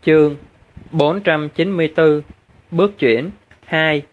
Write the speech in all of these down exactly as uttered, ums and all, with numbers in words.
Chương bốn trăm chín mươi tư. Bước chuyển hai.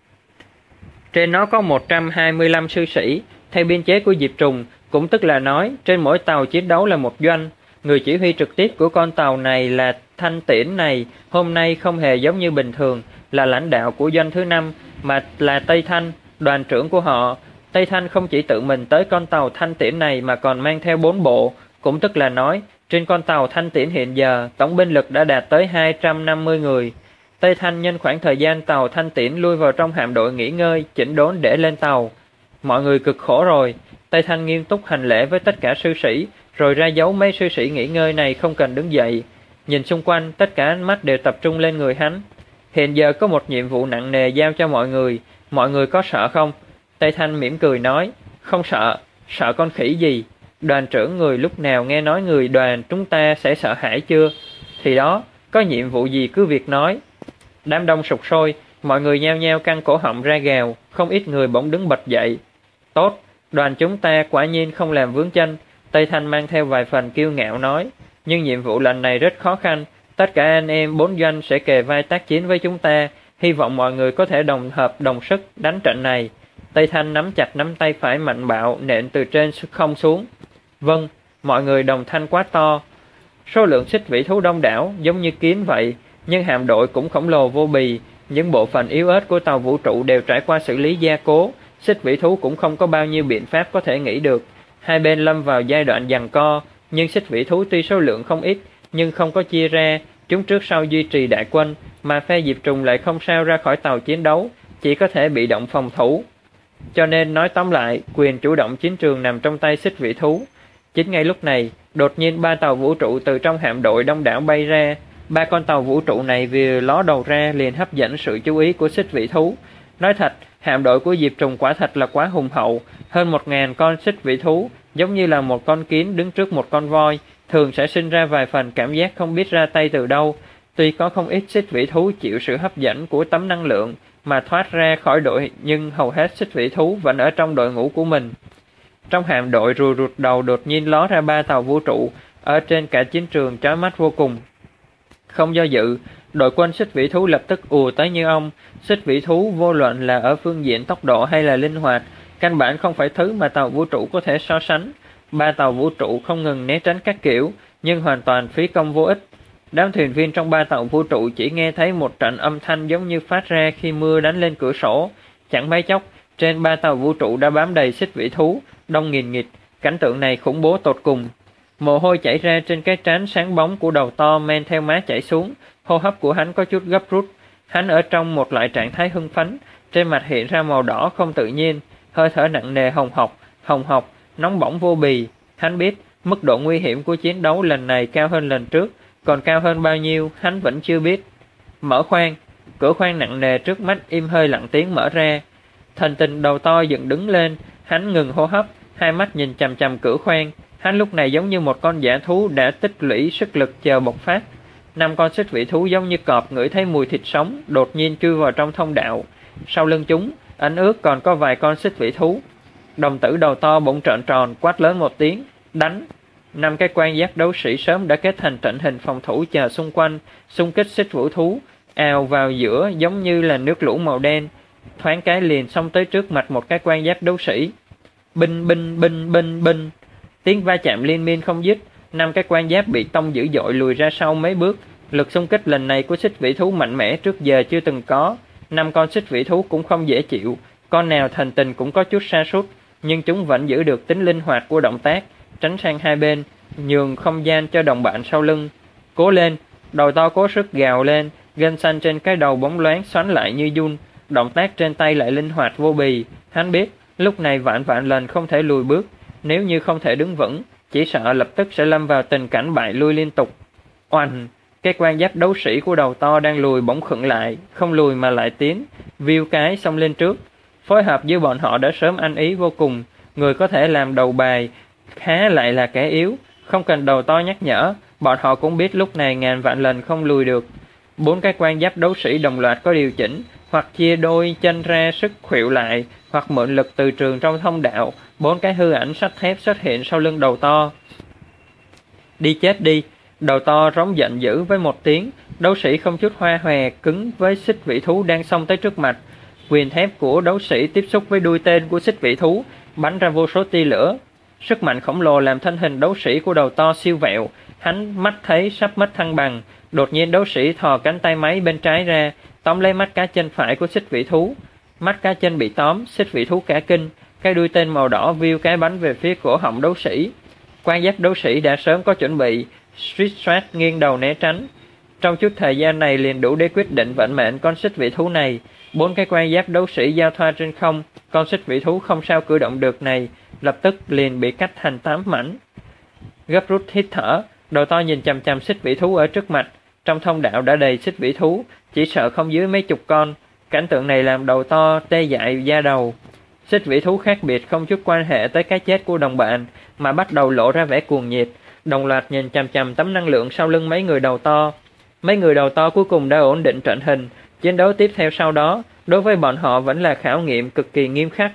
Trên nó có một trăm hai mươi lăm sư sĩ, theo biên chế của Diệp Trùng, cũng tức là nói trên mỗi tàu chiến đấu là một doanh. Người chỉ huy trực tiếp của con tàu này là Thanh Tiễn này, hôm nay không hề giống như bình thường, là lãnh đạo của doanh thứ năm, mà là Tây Thanh, đoàn trưởng của họ. Tây Thanh không chỉ tự mình tới con tàu Thanh Tiễn này mà còn mang theo bốn bộ, cũng tức là nói trên con tàu Thanh Tiễn hiện giờ tổng binh lực đã đạt tới hai trăm năm mươi người. Tây Thanh nhân khoảng thời gian tàu Thanh Tiễn lui vào trong hạm đội nghỉ ngơi, chỉnh đốn để lên tàu. Mọi người cực khổ rồi. Tây Thanh nghiêm túc hành lễ với tất cả sư sĩ, rồi ra dấu mấy sư sĩ nghỉ ngơi này không cần đứng dậy. Nhìn xung quanh, tất cả ánh mắt đều tập trung lên người hắn. Hiện giờ có một nhiệm vụ nặng nề giao cho mọi người, mọi người có sợ không? Tây Thanh mỉm cười nói, không sợ, sợ con khỉ gì? Đoàn trưởng người lúc nào nghe nói người đoàn chúng ta sẽ sợ hãi chưa? Thì đó, có nhiệm vụ gì cứ việc nói. Đám đông sục sôi, mọi người nhao nhao căng cổ họng ra gào, không ít người bỗng đứng bật dậy. Tốt, đoàn chúng ta quả nhiên không làm vướng chân, Tây Thanh mang theo vài phần kiêu ngạo nói. Nhưng nhiệm vụ lần này rất khó khăn, tất cả anh em bốn doanh sẽ kề vai tác chiến với chúng ta, hy vọng mọi người có thể đồng hợp đồng sức đánh trận này. Tây Thanh nắm chặt nắm tay phải mạnh bạo nện từ trên không xuống. Vâng, mọi người đồng thanh quát to. Số lượng xích vĩ thú đông đảo giống như kiến vậy, nhưng hạm đội cũng khổng lồ vô bì, những bộ phận yếu ớt của tàu vũ trụ đều trải qua xử lý gia cố, xích vĩ thú cũng không có bao nhiêu biện pháp có thể nghĩ được. Hai bên lâm vào giai đoạn giằng co, nhưng xích vĩ thú tuy số lượng không ít, nhưng không có chia ra, chúng trước sau duy trì đại quân, mà phe Diệp Trùng lại không sao ra khỏi tàu chiến đấu, chỉ có thể bị động phòng thủ. Cho nên nói tóm lại, quyền chủ động chiến trường nằm trong tay xích vĩ thú. Chính ngay lúc này, đột nhiên ba tàu vũ trụ từ trong hạm đội đông đảo bay ra. Ba con tàu vũ trụ này vừa ló đầu ra liền hấp dẫn sự chú ý của xích vĩ thú. Nói thật, hạm đội của Diệp Trùng quả thật là quá hùng hậu. Hơn một ngàn con xích vĩ thú, giống như là một con kiến đứng trước một con voi, thường sẽ sinh ra vài phần cảm giác không biết ra tay từ đâu. Tuy có không ít xích vĩ thú chịu sự hấp dẫn của tấm năng lượng mà thoát ra khỏi đội, nhưng hầu hết xích vĩ thú vẫn ở trong đội ngũ của mình. Trong hạm đội rùa rụt đầu đột nhiên ló ra ba tàu vũ trụ, ở trên cả chiến trường chói mắt vô cùng. Không do dự, đội quân xích vĩ thú lập tức ùa tới như ong. Xích vĩ thú vô luận là ở phương diện tốc độ hay là linh hoạt, căn bản không phải thứ mà tàu vũ trụ có thể so sánh. Ba tàu vũ trụ không ngừng né tránh các kiểu, nhưng hoàn toàn phí công vô ích. Đám thuyền viên trong ba tàu vũ trụ chỉ nghe thấy một trận âm thanh giống như phát ra khi mưa đánh lên cửa sổ. Chẳng mấy chốc, trên ba tàu vũ trụ đã bám đầy xích vĩ thú, đông nghìn nghịt. Cảnh tượng này khủng bố tột cùng. Mồ hôi chảy ra trên cái trán sáng bóng của đầu to men theo má chảy xuống, hô hấp của hắn có chút gấp rút. Hắn ở trong một loại trạng thái hưng phấn, trên mặt hiện ra màu đỏ không tự nhiên, hơi thở nặng nề hồng hộc, hồng hộc, nóng bỏng vô bì. Hắn biết, mức độ nguy hiểm của chiến đấu lần này cao hơn lần trước, còn cao hơn bao nhiêu, hắn vẫn chưa biết. Mở khoang, cửa khoang nặng nề trước mắt im hơi lặng tiếng mở ra. Thần tình đầu to dựng đứng lên, hắn ngừng hô hấp, hai mắt nhìn chằm chằm cửa khoang. Hắn lúc này giống như một con dã thú đã tích lũy sức lực chờ bộc phát. Năm con xích vĩ thú giống như cọp ngửi thấy mùi thịt sống, đột nhiên chui vào trong thông đạo. Sau lưng chúng, ánh ướt còn có vài con xích vĩ thú. Đồng tử đầu to bỗng trợn tròn, quát lớn một tiếng, đánh. Năm cái quan giác đấu sĩ sớm đã kết thành trận hình phòng thủ chờ xung quanh, xung kích xích vũ thú, ào vào giữa giống như là nước lũ màu đen. Thoáng cái liền xông tới trước mặt một cái quan giác đấu sĩ. Binh binh binh binh binh. Tiếng va chạm liên miên không dứt, năm cái quan giáp bị tông dữ dội lùi ra sau mấy bước. Lực xung kích lần này của xích vĩ thú mạnh mẽ trước giờ chưa từng có. Năm con xích vĩ thú cũng không dễ chịu, con nào thành tình cũng có chút sa sút, nhưng chúng vẫn giữ được tính linh hoạt của động tác, tránh sang hai bên, nhường không gian cho đồng bạn sau lưng. Cố lên, đầu to cố sức gào lên, gân xanh trên cái đầu bóng loáng xoắn lại như giun, động tác trên tay lại linh hoạt vô bì. Hắn biết, lúc này vạn vạn lần không thể lùi bước. Nếu như không thể đứng vững, chỉ sợ lập tức sẽ lâm vào tình cảnh bại lui liên tục. Oanh, cái quan giáp đấu sĩ của đầu to đang lùi bỗng khựng lại, không lùi mà lại tiến, viu cái xông lên trước. Phối hợp với bọn họ đã sớm ăn ý vô cùng, người có thể làm đầu bài, khá lại là kẻ yếu, không cần đầu to nhắc nhở, bọn họ cũng biết lúc này ngàn vạn lần không lùi được. Bốn cái quan giáp đấu sĩ đồng loạt có điều chỉnh, hoặc chia đôi chân ra sức khuỵu lại, hoặc mượn lực từ trường trong thông đạo. Bốn cái hư ảnh sắt thép xuất hiện sau lưng đầu to. Đi chết đi! Đầu to rống giận dữ với một tiếng, Đấu sĩ không chút hoa hòe cứng với xích vĩ thú đang xông tới trước mặt. Quyền thép của đấu sĩ tiếp xúc với đuôi tên của xích vĩ thú, bắn ra vô số tia lửa. Sức mạnh khổng lồ làm thân hình đấu sĩ của đầu to siêu vẹo, hắn mắt thấy sắp mất thăng bằng. Đột nhiên đấu sĩ thò cánh tay máy bên trái ra, tóm lấy mắt cá chân phải của xích vĩ thú. Mắt cá chân bị tóm, xích vĩ thú cả kinh, cái đuôi tên màu đỏ viu cái bắn về phía cổ họng đấu sĩ. Quan giáp đấu sĩ đã sớm có chuẩn bị, suýt soát nghiêng đầu né tránh. Trong chút thời gian này liền đủ để quyết định vận mệnh con xích vĩ thú này. Bốn cái quan giáp đấu sĩ giao thoa trên không, con xích vĩ thú không sao cử động được này, lập tức liền bị cắt thành tám mảnh. Gấp rút hít thở, đầu to nhìn chằm chằm xích vĩ thú ở trước mặt. Trong thông đạo đã đầy xích vĩ thú, chỉ sợ không dưới mấy chục con. Cảnh tượng này làm đầu to tê dại da đầu. Xích vĩ thú khác biệt không chút quan hệ tới cái chết của đồng bạn, mà bắt đầu lộ ra vẻ cuồng nhiệt, đồng loạt nhìn chằm chằm tấm năng lượng sau lưng mấy người đầu to. Mấy người đầu to cuối cùng đã ổn định trận hình, chiến đấu tiếp theo sau đó, đối với bọn họ vẫn là khảo nghiệm cực kỳ nghiêm khắc.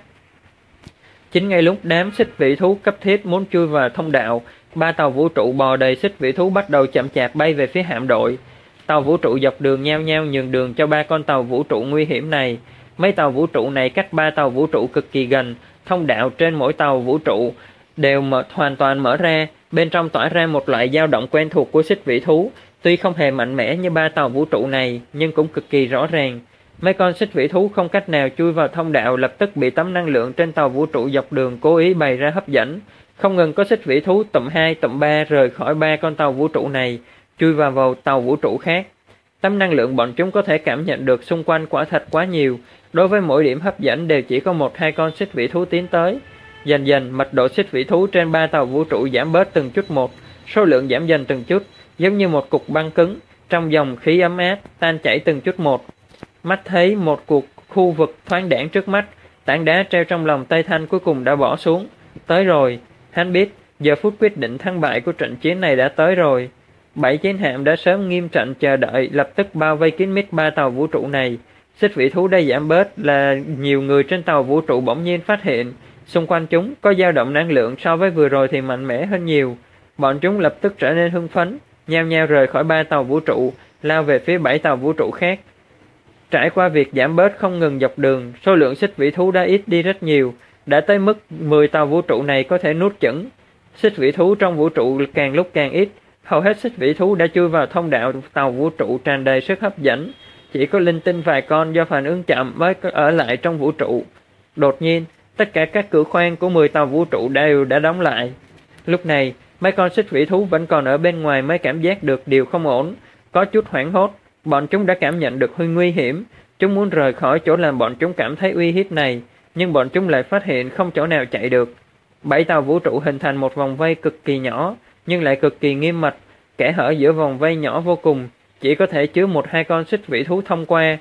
Chính ngay lúc đám xích vĩ thú cấp thiết muốn chui vào thông đạo, ba tàu vũ trụ bò đầy xích vĩ thú bắt đầu chậm chạp bay về phía hạm đội. Tàu vũ trụ dọc đường nhao nhao nhường đường cho ba con tàu vũ trụ nguy hiểm này. Mấy tàu vũ trụ này cách ba tàu vũ trụ cực kỳ gần, thông đạo trên mỗi tàu vũ trụ đều mở, hoàn toàn mở ra, bên trong tỏa ra một loại dao động quen thuộc của xích vĩ thú, tuy không hề mạnh mẽ như ba tàu vũ trụ này, nhưng cũng cực kỳ rõ ràng. Mấy con xích vĩ thú không cách nào chui vào thông đạo, lập tức bị tấm năng lượng trên tàu vũ trụ dọc đường cố ý bày ra hấp dẫn. Không ngừng có xích vĩ thú tụm hai tụm ba rời khỏi ba con tàu vũ trụ này, chui vào vào tàu vũ trụ khác. Tấm năng lượng bọn chúng có thể cảm nhận được xung quanh quả thật quá nhiều, đối với mỗi điểm hấp dẫn đều chỉ có một hai con xích vĩ thú tiến tới. Dần dần mật độ xích vĩ thú trên ba tàu vũ trụ giảm bớt từng chút một, số lượng giảm dần từng chút, giống như một cục băng cứng trong dòng khí ấm áp tan chảy từng chút một. Mắt thấy một cuộc khu vực thoáng đãng trước mắt, tảng đá treo trong lòng Tây Thanh cuối cùng đã bỏ xuống. Tới rồi, hắn biết giờ phút quyết định thắng bại của trận chiến này đã tới rồi. Bảy chiến hạm đã sớm nghiêm trận chờ đợi, lập tức bao vây kín mít ba tàu vũ trụ này. Xích vĩ thú đã giảm bớt là nhiều người trên tàu vũ trụ bỗng nhiên phát hiện xung quanh chúng có dao động năng lượng so với vừa rồi thì mạnh mẽ hơn nhiều. Bọn chúng lập tức trở nên hưng phấn, nhao nhao rời khỏi ba tàu vũ trụ, lao về phía bảy tàu vũ trụ khác. Trải qua việc giảm bớt không ngừng dọc đường, số lượng xích vĩ thú đã ít đi rất nhiều, đã tới mức mười tàu vũ trụ này có thể nuốt chửng. Xích vĩ thú trong vũ trụ càng lúc càng ít, hầu hết xích vĩ thú đã chui vào thông đạo tàu vũ trụ tràn đầy sức hấp dẫn, chỉ có linh tinh vài con do phản ứng chậm mới ở lại trong vũ trụ. Đột nhiên, tất cả các cửa khoang của mười tàu vũ trụ đều đã đóng lại. Lúc này, mấy con xích vĩ thú vẫn còn ở bên ngoài mới cảm giác được điều không ổn, có chút hoảng hốt. Bọn chúng đã cảm nhận được hơi nguy hiểm, chúng muốn rời khỏi chỗ làm bọn chúng cảm thấy uy hiếp này, nhưng bọn chúng lại phát hiện không chỗ nào chạy được. Bảy tàu vũ trụ hình thành một vòng vây cực kỳ nhỏ, nhưng lại cực kỳ nghiêm mật, kẽ hở giữa vòng vây nhỏ vô cùng, chỉ có thể chứa một hai con xích vĩ thú thông qua.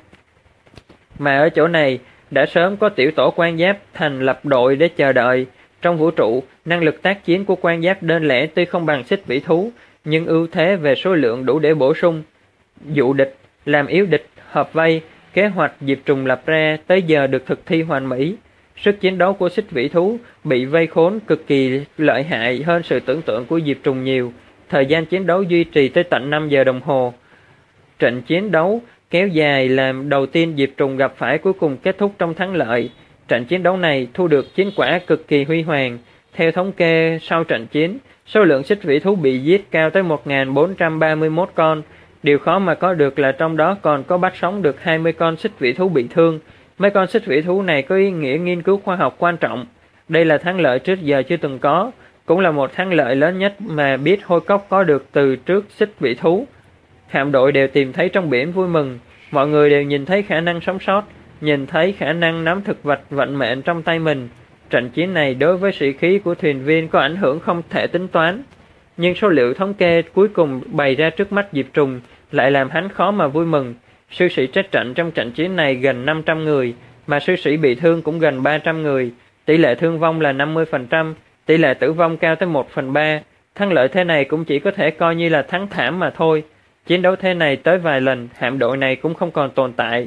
Mà ở chỗ này, đã sớm có tiểu tổ quan giáp thành lập đội để chờ đợi. Trong vũ trụ, năng lực tác chiến của quan giáp đơn lẻ tuy không bằng xích vĩ thú, nhưng ưu thế về số lượng đủ để bổ sung, dụ địch, làm yếu địch, hợp vây. Kế hoạch Diệp Trùng lập ra tới giờ được thực thi hoàn mỹ. Sức chiến đấu của xích vĩ thú bị vây khốn cực kỳ lợi hại hơn sự tưởng tượng của Diệp Trùng nhiều. Thời gian chiến đấu duy trì tới tận năm giờ đồng hồ. Trận chiến đấu kéo dài làm đầu tiên Diệp Trùng gặp phải cuối cùng kết thúc trong thắng lợi. Trận chiến đấu này thu được chiến quả cực kỳ huy hoàng. Theo thống kê sau trận chiến, số lượng xích vĩ thú bị giết cao tới một nghìn bốn trăm ba mươi mốt con. Điều khó mà có được là trong đó còn có bắt sống được hai mươi con xích vĩ thú bị thương. Mấy con xích vĩ thú này có ý nghĩa nghiên cứu khoa học quan trọng. Đây là thắng lợi trước giờ chưa từng có, cũng là một thắng lợi lớn nhất mà biết Hôi Cốc có được từ trước xích vĩ thú. Hạm đội đều tìm thấy trong biển vui mừng, mọi người đều nhìn thấy khả năng sống sót, nhìn thấy khả năng nắm thực vật vận mệnh trong tay mình. Trận chiến này đối với sĩ khí của thuyền viên có ảnh hưởng không thể tính toán. Nhưng số liệu thống kê cuối cùng bày ra trước mắt Diệp Trùng lại làm hắn khó mà vui mừng. Sư sĩ chết trận trong trận chiến này gần năm trăm người, mà sư sĩ bị thương cũng gần ba trăm người. Tỷ lệ thương vong là năm mươi phần trăm, tỷ lệ tử vong cao tới một phần ba. Thắng lợi thế này cũng chỉ có thể coi như là thắng thảm mà thôi. Chiến đấu thế này tới vài lần, hạm đội này cũng không còn tồn tại.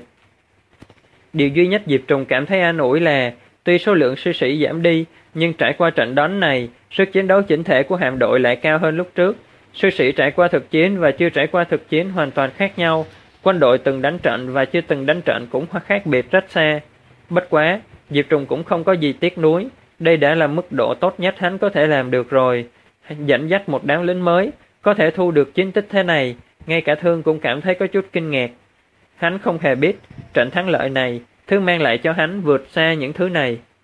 Điều duy nhất Diệp Trùng cảm thấy an ủi là tuy số lượng sư sĩ giảm đi, nhưng trải qua trận đánh này, sức chiến đấu chỉnh thể của hạm đội lại cao hơn lúc trước. Sư sĩ trải qua thực chiến và chưa trải qua thực chiến hoàn toàn khác nhau. Quân đội từng đánh trận và chưa từng đánh trận cũng khác biệt rất xa. Bất quá, Diệp Trùng cũng không có gì tiếc nuối. Đây đã là mức độ tốt nhất hắn có thể làm được rồi. Dẫn dắt một đám lính mới, có thể thu được chiến tích thế này, ngay cả Thương cũng cảm thấy có chút kinh ngạc. Hắn không hề biết, trận thắng lợi này, thứ mang lại cho hắn vượt xa những thứ này.